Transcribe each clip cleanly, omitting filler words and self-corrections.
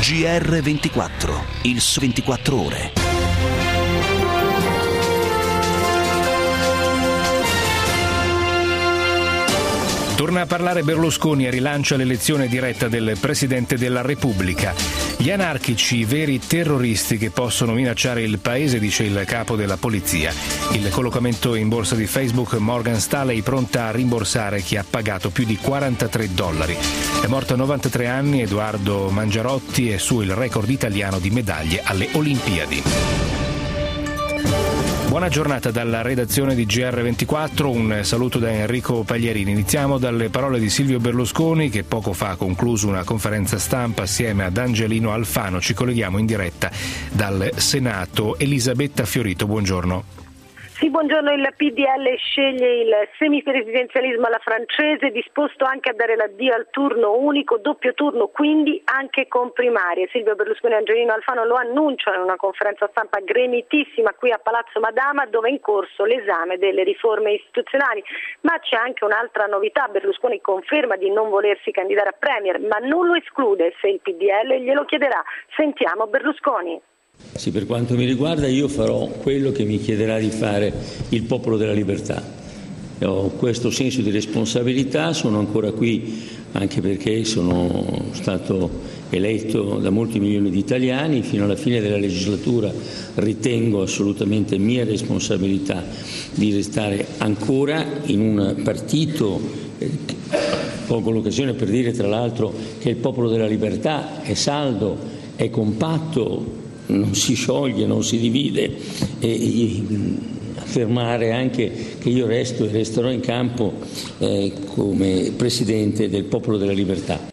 GR24, il 24 ore. Torna a parlare Berlusconi e rilancia l'elezione diretta del Presidente della Repubblica. Gli anarchici, i veri terroristi che possono minacciare il paese, dice il capo della polizia. Il collocamento in borsa di Facebook, Morgan Stanley pronta a rimborsare chi ha pagato più di $43. È morto a 93 anni Edoardo Mangiarotti e su il record italiano di medaglie alle Olimpiadi. Buona giornata dalla redazione di GR24, un saluto da Enrico Pagliarini. Iniziamo dalle parole di Silvio Berlusconi, che poco fa ha concluso una conferenza stampa assieme ad Angelino Alfano. Ci colleghiamo in diretta dal Senato. Elisabetta Fiorito, buongiorno. Sì, buongiorno. Il PDL sceglie il semipresidenzialismo alla francese, disposto anche a dare l'addio al turno unico, doppio turno, quindi anche con primarie. Silvio Berlusconi e Angelino Alfano lo annunciano in una conferenza stampa gremitissima qui a Palazzo Madama, dove è in corso l'esame delle riforme istituzionali. Ma c'è anche un'altra novità: Berlusconi conferma di non volersi candidare a premier, ma non lo esclude se il PDL glielo chiederà. Sentiamo Berlusconi. Sì, per quanto mi riguarda io farò quello che mi chiederà di fare il Popolo della Libertà. Ho questo senso di responsabilità, sono ancora qui anche perché sono stato eletto da molti milioni di italiani. Fino alla fine della legislatura ritengo assolutamente mia responsabilità di restare ancora in un partito. Colgo l'occasione per dire tra l'altro che il Popolo della Libertà è saldo, è compatto, non si scioglie, non si divide, e affermare anche che io resto e resterò in campo come Presidente del Popolo della Libertà.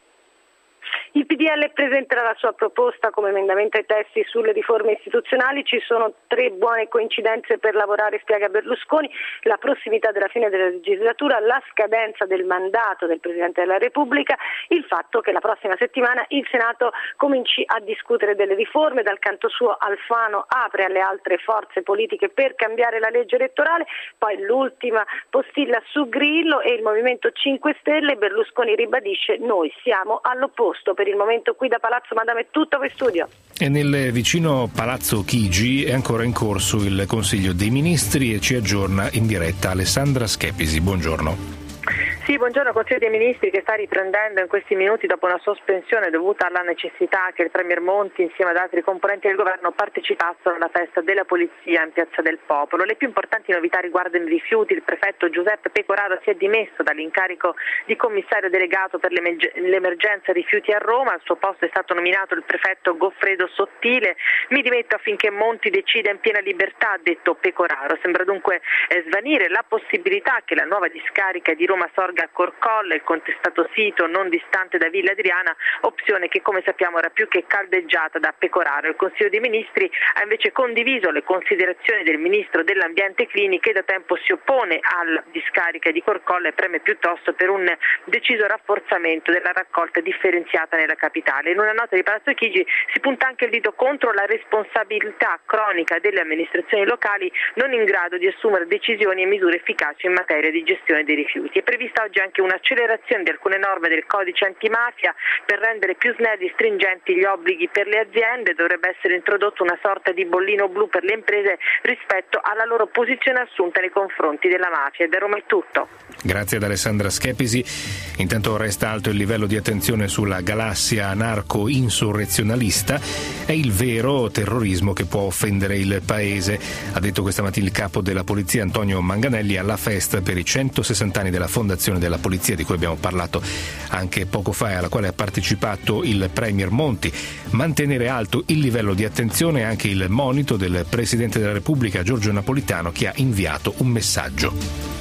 Il PDL presenterà la sua proposta come emendamento ai testi sulle riforme istituzionali. Ci sono 3 buone coincidenze per lavorare, spiega Berlusconi: la prossimità della fine della legislatura, la scadenza del mandato del Presidente della Repubblica, il fatto che la prossima settimana il Senato cominci a discutere delle riforme. Dal canto suo Alfano apre alle altre forze politiche per cambiare la legge elettorale. Poi l'ultima postilla su Grillo e il Movimento 5 Stelle. Berlusconi ribadisce: noi siamo all'opposto. Per il momento qui da Palazzo Madama è tutto, voi studio. E nel vicino Palazzo Chigi è ancora in corso il Consiglio dei Ministri e ci aggiorna in diretta Alessandra Schepisi. Buongiorno. Sì, buongiorno. Consiglio dei Ministri che sta riprendendo in questi minuti dopo una sospensione dovuta alla necessità che il Premier Monti insieme ad altri componenti del governo partecipassero alla festa della Polizia in Piazza del Popolo. Le più importanti novità riguardano i rifiuti. Il prefetto Giuseppe Pecoraro si è dimesso dall'incarico di commissario delegato per l'emergenza rifiuti a Roma. Al suo posto è stato nominato il prefetto Goffredo Sottile. Mi dimetto affinché Monti decida in piena libertà, ha detto Pecoraro. Sembra dunque svanire la possibilità che la nuova discarica di Roma sorga a Corcolle, il contestato sito non distante da Villa Adriana, opzione che come sappiamo era più che caldeggiata da Pecoraro. Il Consiglio dei Ministri ha invece condiviso le considerazioni del Ministro dell'Ambiente Clini, che da tempo si oppone alla discarica di Corcolle e preme piuttosto per un deciso rafforzamento della raccolta differenziata nella capitale. In una nota di Palazzo Chigi si punta anche il dito contro la responsabilità cronica delle amministrazioni locali non in grado di assumere decisioni e misure efficaci in materia di gestione dei rifiuti. È prevista oggi anche un'accelerazione di alcune norme del codice antimafia per rendere più snelli e stringenti gli obblighi per le aziende. Dovrebbe essere introdotto una sorta di bollino blu per le imprese rispetto alla loro posizione assunta nei confronti della mafia. Da Roma è tutto. Grazie ad Alessandra Schepisi. Intanto resta alto il livello di attenzione sulla galassia anarco-insurrezionalista. È il vero terrorismo che può offendere il paese, ha detto questa mattina il capo della polizia Antonio Manganelli alla festa per i 160 anni della fondazione della polizia, di cui abbiamo parlato anche poco fa e alla quale ha partecipato il Premier Monti. Mantenere alto il livello di attenzione è anche il monito del Presidente della Repubblica Giorgio Napolitano, che ha inviato un messaggio.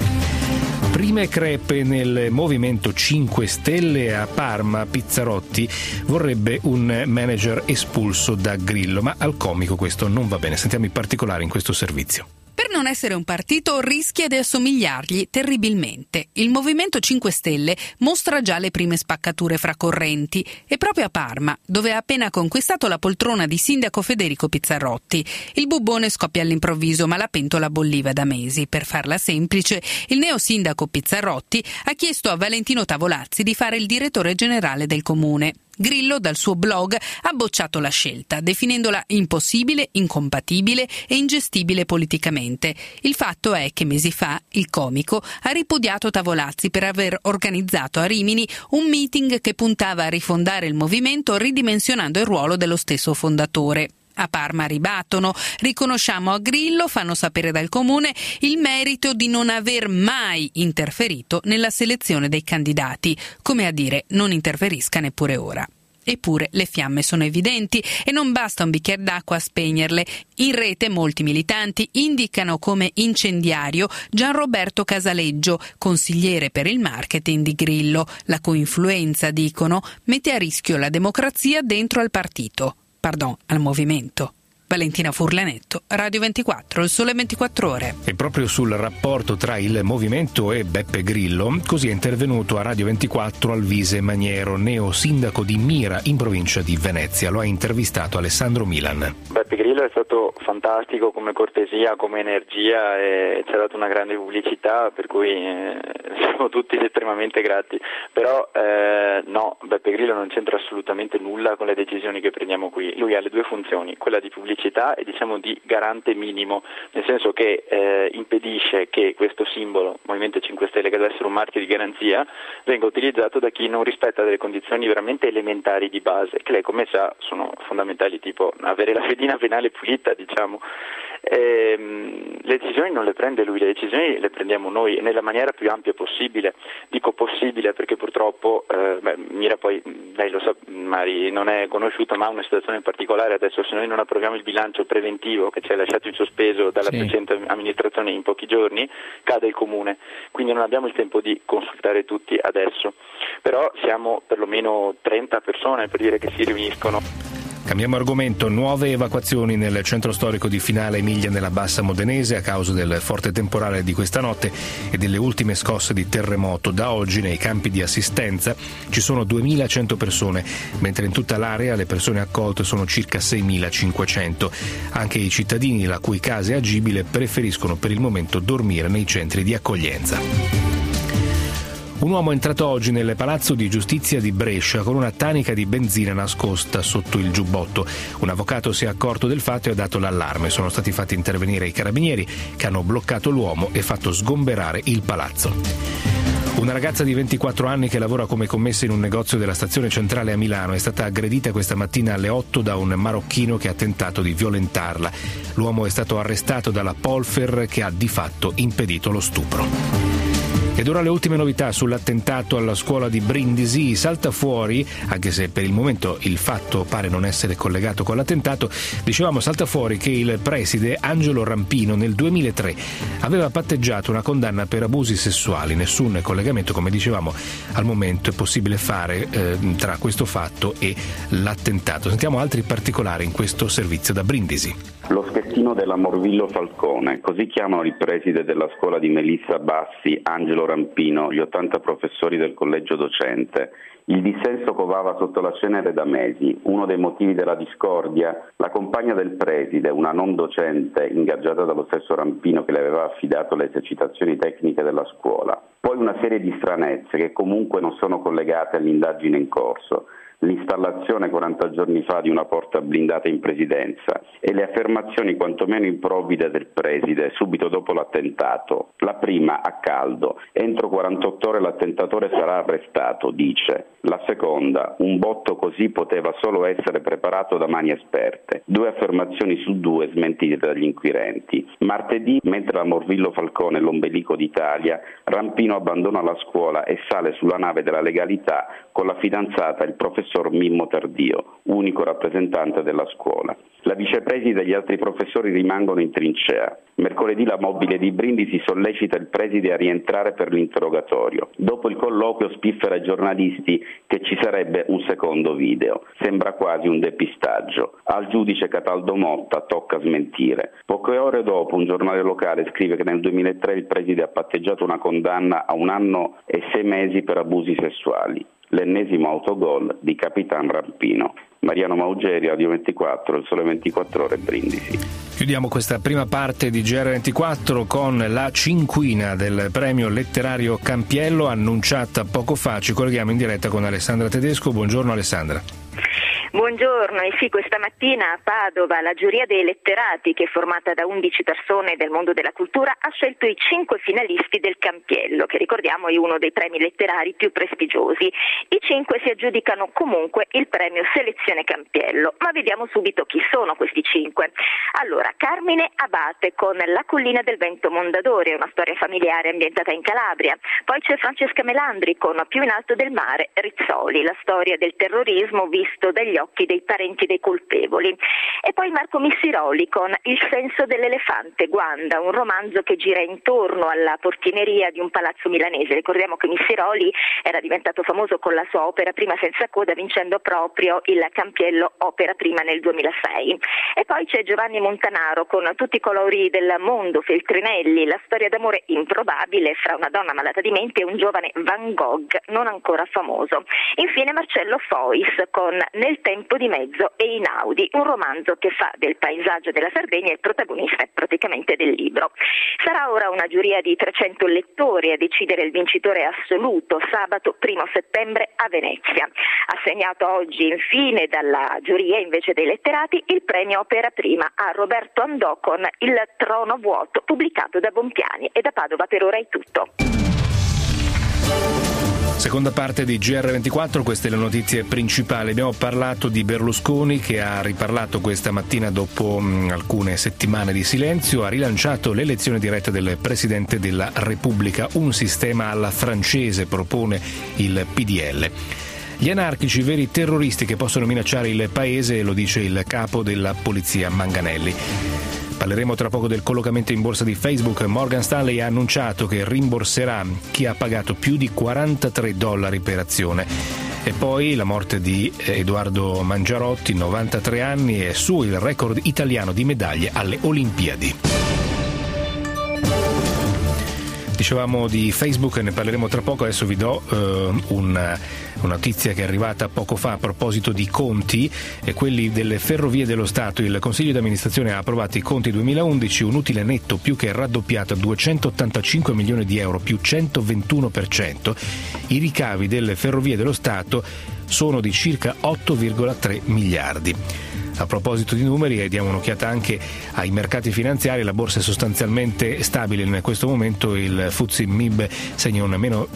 Prime crepe nel Movimento 5 Stelle. A Parma Pizzarotti vorrebbe un manager espulso da Grillo, ma al comico questo non va bene. Sentiamo i particolari in questo servizio. Per non essere un partito rischia di assomigliargli terribilmente. Il Movimento 5 Stelle mostra già le prime spaccature fra correnti e proprio a Parma, dove ha appena conquistato la poltrona di sindaco Federico Pizzarotti. Il bubbone scoppia all'improvviso, ma la pentola bolliva da mesi. Per farla semplice, il neo sindaco Pizzarotti ha chiesto a Valentino Tavolazzi di fare il direttore generale del comune. Grillo dal suo blog ha bocciato la scelta, definendola impossibile, incompatibile e ingestibile politicamente. Il fatto è che mesi fa il comico ha ripudiato Tavolazzi per aver organizzato a Rimini un meeting che puntava a rifondare il movimento ridimensionando il ruolo dello stesso fondatore. A Parma ribattono, riconosciamo a Grillo, fanno sapere dal comune, il merito di non aver mai interferito nella selezione dei candidati, come a dire non interferisca neppure ora. Eppure le fiamme sono evidenti e non basta un bicchiere d'acqua a spegnerle. In rete molti militanti indicano come incendiario Gianroberto Casaleggio, consigliere per il marketing di Grillo, la cui influenza, dicono, mette a rischio la democrazia dentro al partito. Al movimento. Valentina Furlanetto, Radio 24, Il Sole 24 Ore. E proprio sul rapporto tra il movimento e Beppe Grillo, così è intervenuto a Radio 24 Alvise Maniero, neo sindaco di Mira in provincia di Venezia. Lo ha intervistato Alessandro Milan. Beppe Grillo è stato fantastico come cortesia, come energia e ci ha dato una grande pubblicità, per cui siamo tutti estremamente grati. Però no, Beppe Grillo non c'entra assolutamente nulla con le decisioni che prendiamo qui. Lui ha le due funzioni, quella di pubblicità e diciamo di garante minimo, nel senso che impedisce che questo simbolo, Movimento 5 Stelle, che deve essere un marchio di garanzia, venga utilizzato da chi non rispetta delle condizioni veramente elementari di base, che lei come sa sono fondamentali, tipo avere la fedina penale pulita, diciamo. Le decisioni non le prende lui, le decisioni le prendiamo noi nella maniera più ampia possibile. Dico possibile perché purtroppo Mira, poi lei lo sa, Mari, non è conosciuta, ma ha una situazione particolare adesso. Se noi non approviamo il bilancio preventivo che ci ha lasciato in sospeso dalla precedente amministrazione in pochi giorni, cade il comune, quindi non abbiamo il tempo di consultare tutti adesso, però siamo perlomeno 30 persone, per dire, che si riuniscono. Cambiamo argomento, nuove evacuazioni nel centro storico di Finale Emilia nella Bassa Modenese a causa del forte temporale di questa notte e delle ultime scosse di terremoto. Da oggi nei campi di assistenza ci sono 2.100 persone, mentre in tutta l'area le persone accolte sono circa 6.500. Anche i cittadini la cui casa è agibile preferiscono per il momento dormire nei centri di accoglienza. Un uomo è entrato oggi nel Palazzo di Giustizia di Brescia con una tanica di benzina nascosta sotto il giubbotto. Un avvocato si è accorto del fatto e ha dato l'allarme. Sono stati fatti intervenire i carabinieri che hanno bloccato l'uomo e fatto sgomberare il palazzo. Una ragazza di 24 anni che lavora come commessa in un negozio della stazione centrale a Milano è stata aggredita questa mattina alle 8 da un marocchino che ha tentato di violentarla. L'uomo è stato arrestato dalla Polfer che ha di fatto impedito lo stupro. Ed ora le ultime novità sull'attentato alla scuola di Brindisi. Salta fuori, anche se per il momento il fatto pare non essere collegato con l'attentato, salta fuori che il preside Angelo Rampino nel 2003 aveva patteggiato una condanna per abusi sessuali. Nessun collegamento, come dicevamo, al momento è possibile fare tra questo fatto e l'attentato. Sentiamo altri particolari in questo servizio da Brindisi. Lo schettino della Morvillo Falcone, così chiamano il preside della scuola di Melissa Bassi, Angelo Rampino, gli 80 professori del collegio docente. Il dissenso covava sotto la cenere da mesi. Uno dei motivi della discordia, la compagna del preside, una non docente ingaggiata dallo stesso Rampino che le aveva affidato le esercitazioni tecniche della scuola. Poi una serie di stranezze che comunque non sono collegate all'indagine in corso. L'installazione 40 giorni fa di una porta blindata in presidenza e le affermazioni quantomeno improvvide del preside subito dopo l'attentato. La prima, a caldo: entro 48 ore l'attentatore sarà arrestato, dice. La seconda, un botto così poteva solo essere preparato da mani esperte. 2 affermazioni su 2 smentite dagli inquirenti. Martedì, mentre la Morvillo Falcone è l'ombelico d'Italia, Rampino abbandona la scuola e sale sulla nave della legalità con la fidanzata, il professor Mimmo Tardio, unico rappresentante della scuola. La vicepreside e gli altri professori rimangono in trincea. Mercoledì la mobile di Brindisi sollecita il preside a rientrare per l'interrogatorio. Dopo il colloquio spiffera ai giornalisti che ci sarebbe un secondo video. Sembra quasi un depistaggio. Al giudice Cataldo Motta tocca smentire. Poche ore dopo un giornale locale scrive che nel 2003 il preside ha patteggiato una condanna a 1 anno e 6 mesi per abusi sessuali. l'ennesimo autogol di Capitan Rampino. Mariano Maugeri, Radio 24, Il Sole 24 Ore, Brindisi. Chiudiamo questa prima parte di GR24 con la cinquina del premio letterario Campiello annunciata poco fa. Ci colleghiamo in diretta con Alessandra Tedesco. Buongiorno Alessandra. Buongiorno, e sì, questa mattina a Padova la giuria dei letterati, che è formata da 11 persone del mondo della cultura, ha scelto i 5 finalisti del Campiello, che ricordiamo è uno dei premi letterari più prestigiosi. I 5 si aggiudicano comunque il premio Selezione Campiello, ma vediamo subito chi sono questi 5. Allora, Carmine Abate con La collina del vento Mondadori, una storia familiare ambientata in Calabria. Poi c'è Francesca Melandri con Più in alto del mare, Rizzoli, la storia del terrorismo visto dagli occhi dei parenti dei colpevoli. E poi Marco Missiroli con Il senso dell'elefante, Guanda, un romanzo che gira intorno alla portineria di un palazzo milanese. Ricordiamo che Missiroli era diventato famoso con la sua opera prima Senza coda, vincendo proprio il Campiello Opera Prima nel 2006. E poi c'è Giovanni Montanaro con Tutti i colori del mondo, Feltrinelli, la storia d'amore improbabile fra una donna malata di mente e un giovane Van Gogh non ancora famoso. Infine Marcello Fois con Nel tempo di mezzo e Inaudi, un romanzo che fa del paesaggio della Sardegna il protagonista praticamente del libro. Sarà ora una giuria di 300 lettori a decidere il vincitore assoluto sabato 1 settembre a Venezia. Assegnato oggi infine dalla giuria invece dei letterati il premio Opera Prima a Roberto Andò con Il trono vuoto, pubblicato da Bompiani. E da Padova per ora è tutto. Seconda parte di GR24, queste le notizie principali. Abbiamo parlato di Berlusconi, che ha riparlato questa mattina dopo alcune settimane di silenzio, ha rilanciato l'elezione diretta del Presidente della Repubblica, un sistema alla francese, propone il PDL. Gli anarchici, veri terroristi che possono minacciare il paese, lo dice il capo della polizia Manganelli. Parleremo tra poco del collocamento in borsa di Facebook. Morgan Stanley ha annunciato che rimborserà chi ha pagato più di $43 per azione. E poi la morte di Edoardo Mangiarotti, 93 anni, è su il record italiano di medaglie alle Olimpiadi. Dicevamo di Facebook, ne parleremo tra poco. Adesso vi do una notizia che è arrivata poco fa a proposito di conti, quelli delle Ferrovie dello Stato. Il Consiglio di amministrazione ha approvato i conti 2011, un utile netto più che raddoppiato a 285 milioni di euro, più 121%. I ricavi delle Ferrovie dello Stato sono di circa 8,3 miliardi. A proposito di numeri, diamo un'occhiata anche ai mercati finanziari. La borsa è sostanzialmente stabile in questo momento. Il FTSE MIB segna un meno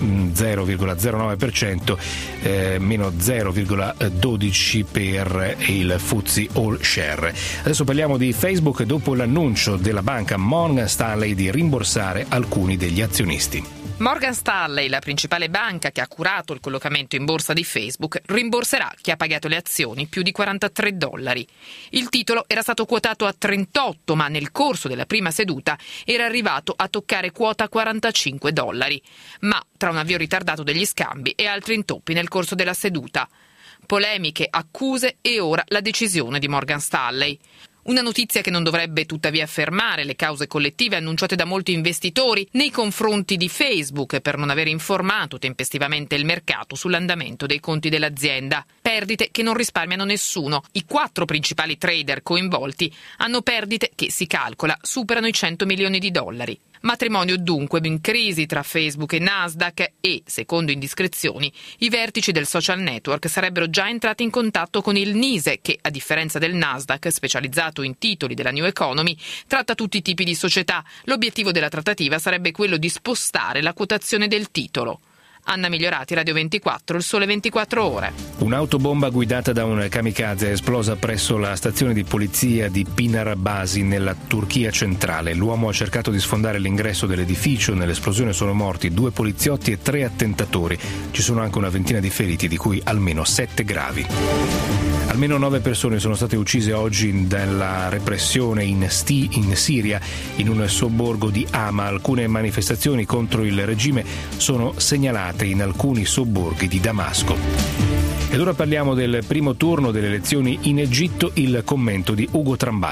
0,09%, meno 0,12% per il FTSE All Share. Adesso parliamo di Facebook dopo l'annuncio della banca Morgan Stanley di rimborsare alcuni degli azionisti. Morgan Stanley, la principale banca che ha curato il collocamento in borsa di Facebook, rimborserà chi ha pagato le azioni più di $43. Il titolo era stato quotato a 38, ma nel corso della prima seduta era arrivato a toccare quota $45. Ma tra un avvio ritardato degli scambi e altri intoppi nel corso della seduta. Polemiche, accuse e ora la decisione di Morgan Stanley. Una notizia che non dovrebbe tuttavia fermare le cause collettive annunciate da molti investitori nei confronti di Facebook per non aver informato tempestivamente il mercato sull'andamento dei conti dell'azienda. Perdite che non risparmiano nessuno. I 4 principali trader coinvolti hanno perdite che, si calcola, superano i $100 milioni. Matrimonio dunque in crisi tra Facebook e Nasdaq e, secondo indiscrezioni, i vertici del social network sarebbero già entrati in contatto con il NISE che, a differenza del Nasdaq, specializzato in titoli della New Economy, tratta tutti i tipi di società. L'obiettivo della trattativa sarebbe quello di spostare la quotazione del titolo. Anna Migliorati, Radio 24, Il Sole 24 Ore. Un'autobomba guidata da un kamikaze è esplosa presso la stazione di polizia di Pınarbaşı nella Turchia centrale. L'uomo ha cercato di sfondare l'ingresso dell'edificio. Nell'esplosione sono morti 2 poliziotti e 3 attentatori. Ci sono anche una ventina di feriti, di cui almeno 7 gravi. Almeno 9 persone sono state uccise oggi dalla repressione in Siria, in un sobborgo di Hama. Alcune manifestazioni contro il regime sono segnalate in alcuni sobborghi di Damasco. Ed ora parliamo del primo turno delle elezioni in Egitto, il commento di Ugo Tramballi.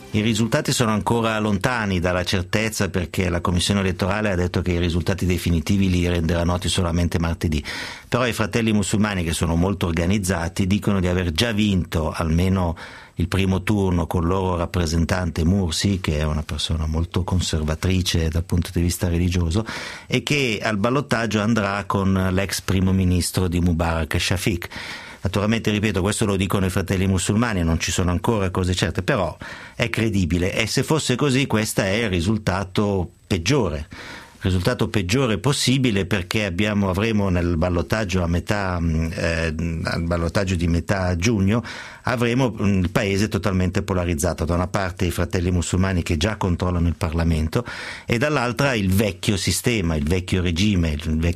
I risultati sono ancora lontani dalla certezza, perché la Commissione elettorale ha detto che i risultati definitivi li renderà noti solamente martedì. Però i Fratelli Musulmani, che sono molto organizzati, dicono di aver già vinto almeno il primo turno con il loro rappresentante Mursi, che è una persona molto conservatrice dal punto di vista religioso, e che al ballottaggio andrà con l'ex primo ministro di Mubarak, Shafiq. Naturalmente, ripeto, questo lo dicono i Fratelli Musulmani, non ci sono ancora cose certe, però è credibile, e se fosse così questo è il risultato peggiore possibile, perché avremo nel ballottaggio al ballottaggio di metà giugno avremo il paese totalmente polarizzato: da una parte i Fratelli Musulmani che già controllano il Parlamento, e dall'altra il vecchio sistema, il vecchio regime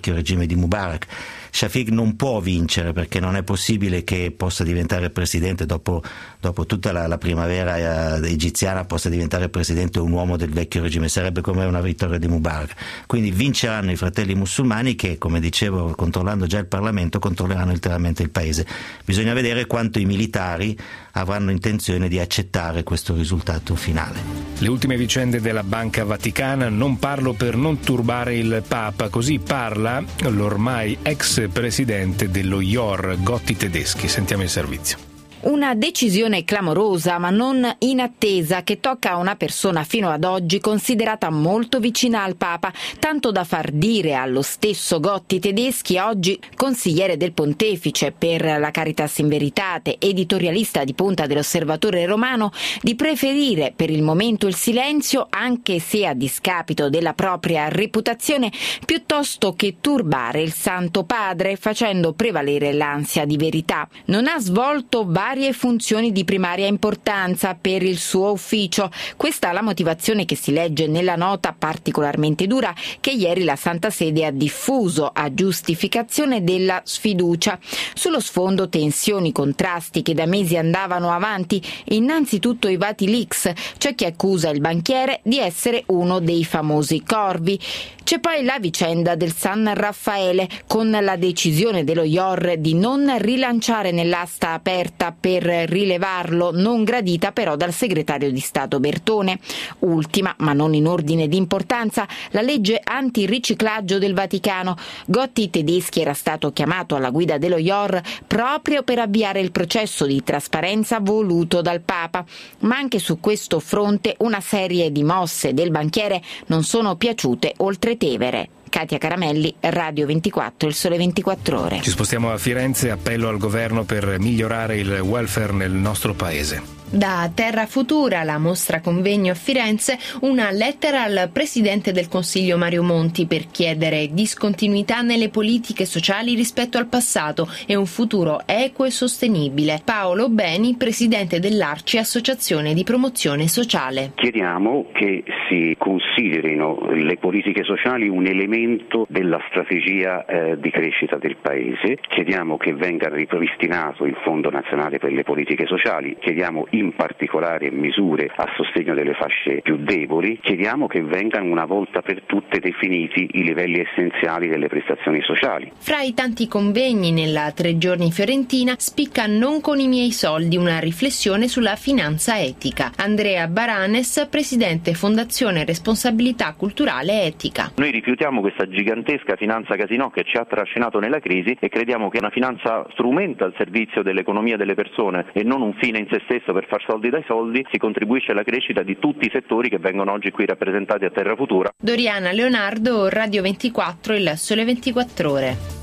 di Mubarak. Shafiq non può vincere, perché non è possibile che possa diventare presidente dopo tutta la primavera egiziana, possa diventare presidente un uomo del vecchio regime, sarebbe come una vittoria di Mubarak. Quindi vinceranno i Fratelli Musulmani che, come dicevo, controllando già il Parlamento, controlleranno interamente il paese. Bisogna vedere quanto i militari avranno intenzione di accettare questo risultato finale. Le ultime vicende della Banca Vaticana: non parlo per non turbare il Papa, così parla l'ormai ex presidente dello IOR, Gotti Tedeschi. Sentiamo il servizio. Una decisione clamorosa ma non inattesa, che tocca a una persona fino ad oggi considerata molto vicina al Papa, tanto da far dire allo stesso Gotti Tedeschi, oggi consigliere del Pontefice per la Caritas in Veritate, editorialista di punta dell'Osservatore Romano, di preferire per il momento il silenzio, anche se a discapito della propria reputazione, piuttosto che turbare il Santo Padre, facendo prevalere l'ansia di verità. Non ha svolto varie funzioni di primaria importanza per il suo ufficio. Questa è la motivazione che si legge nella nota particolarmente dura che ieri la Santa Sede ha diffuso a giustificazione della sfiducia. Sullo sfondo tensioni, contrasti che da mesi andavano avanti. Innanzitutto i Vatilix, c'è chi accusa il banchiere di essere uno dei famosi corvi. C'è poi la vicenda del San Raffaele, con la decisione dello IOR di non rilanciare nell'asta aperta per rilevarlo, non gradita però dal segretario di Stato Bertone. Ultima, ma non in ordine di importanza, la legge antiriciclaggio del Vaticano. Gotti Tedeschi era stato chiamato alla guida dello IOR proprio per avviare il processo di trasparenza voluto dal Papa. Ma anche su questo fronte una serie di mosse del banchiere non sono piaciute oltre Tevere. Katia Caramelli, Radio 24, Il Sole 24 Ore. Ci spostiamo a Firenze, appello al governo per migliorare il welfare nel nostro paese. Da Terra Futura, la mostra convegno a Firenze, una lettera al Presidente del Consiglio Mario Monti per chiedere discontinuità nelle politiche sociali rispetto al passato e un futuro equo e sostenibile. Paolo Beni, Presidente dell'Arci, Associazione di Promozione Sociale. Chiediamo che si considerino le politiche sociali un elemento della strategia di crescita del Paese. Chiediamo che venga ripristinato il Fondo Nazionale per le Politiche Sociali. Chiediamo in particolare misure a sostegno delle fasce più deboli. Chiediamo che vengano una volta per tutte definiti i livelli essenziali delle prestazioni sociali. Fra i tanti convegni nella 3 giorni fiorentina spicca Non con i miei soldi, una riflessione sulla finanza etica. Andrea Baranes, Presidente Fondazione Responsabilità Culturale Etica. Noi rifiutiamo questa gigantesca finanza casinò che ci ha trascinato nella crisi e crediamo che una finanza strumento al servizio dell'economia delle persone e non un fine in se stesso per far soldi dai soldi, si contribuisce alla crescita di tutti i settori che vengono oggi qui rappresentati a Terra Futura. Doriana Leonardo, Radio 24, Il Sole 24 Ore.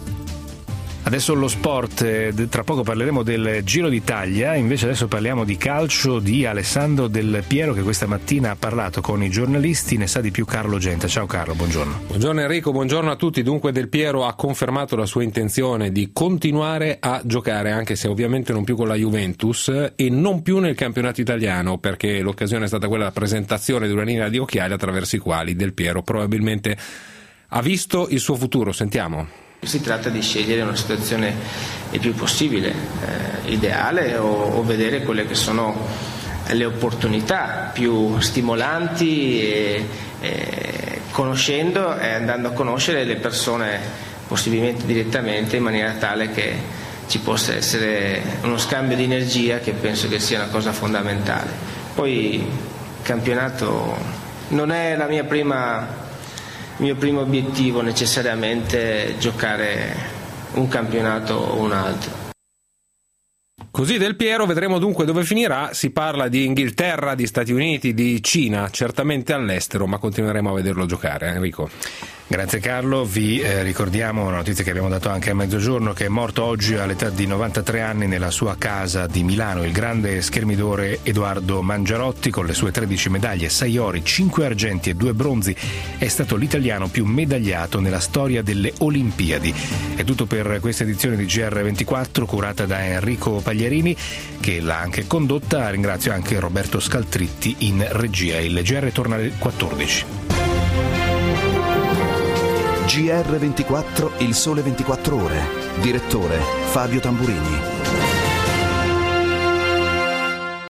Adesso lo sport, tra poco parleremo del Giro d'Italia, invece adesso parliamo di calcio, di Alessandro Del Piero che questa mattina ha parlato con i giornalisti, ne sa di più Carlo Genta. Ciao Carlo, buongiorno. Buongiorno Enrico, buongiorno a tutti. Dunque Del Piero ha confermato la sua intenzione di continuare a giocare, anche se ovviamente non più con la Juventus e non più nel campionato italiano, perché l'occasione è stata quella della presentazione di una linea di occhiali attraverso i quali Del Piero probabilmente ha visto il suo futuro. Sentiamo. Si tratta di scegliere una situazione il più possibile ideale o vedere quelle che sono le opportunità più stimolanti e conoscendo e andando a conoscere le persone possibilmente direttamente, in maniera tale che ci possa essere uno scambio di energia, che penso che sia una cosa fondamentale. Poi campionato non è il mio primo obiettivo necessariamente giocare un campionato o un altro. Così Del Piero, vedremo dunque dove finirà. Si parla di Inghilterra, di Stati Uniti, di Cina, certamente all'estero, ma continueremo a vederlo giocare. Enrico. Grazie Carlo, vi ricordiamo una notizia che abbiamo dato anche a mezzogiorno, che è morto oggi all'età di 93 anni nella sua casa di Milano il grande schermidore Edoardo Mangiarotti. Con le sue 13 medaglie, 6 ori, 5 argenti e 2 bronzi, è stato l'italiano più medagliato nella storia delle Olimpiadi. È tutto per questa edizione di GR24, curata da Enrico Pagliarini, che l'ha anche condotta. Ringrazio anche Roberto Scaltritti in regia. Il GR torna alle 14. GR24, il sole 24 ore. Direttore Fabio Tamburini.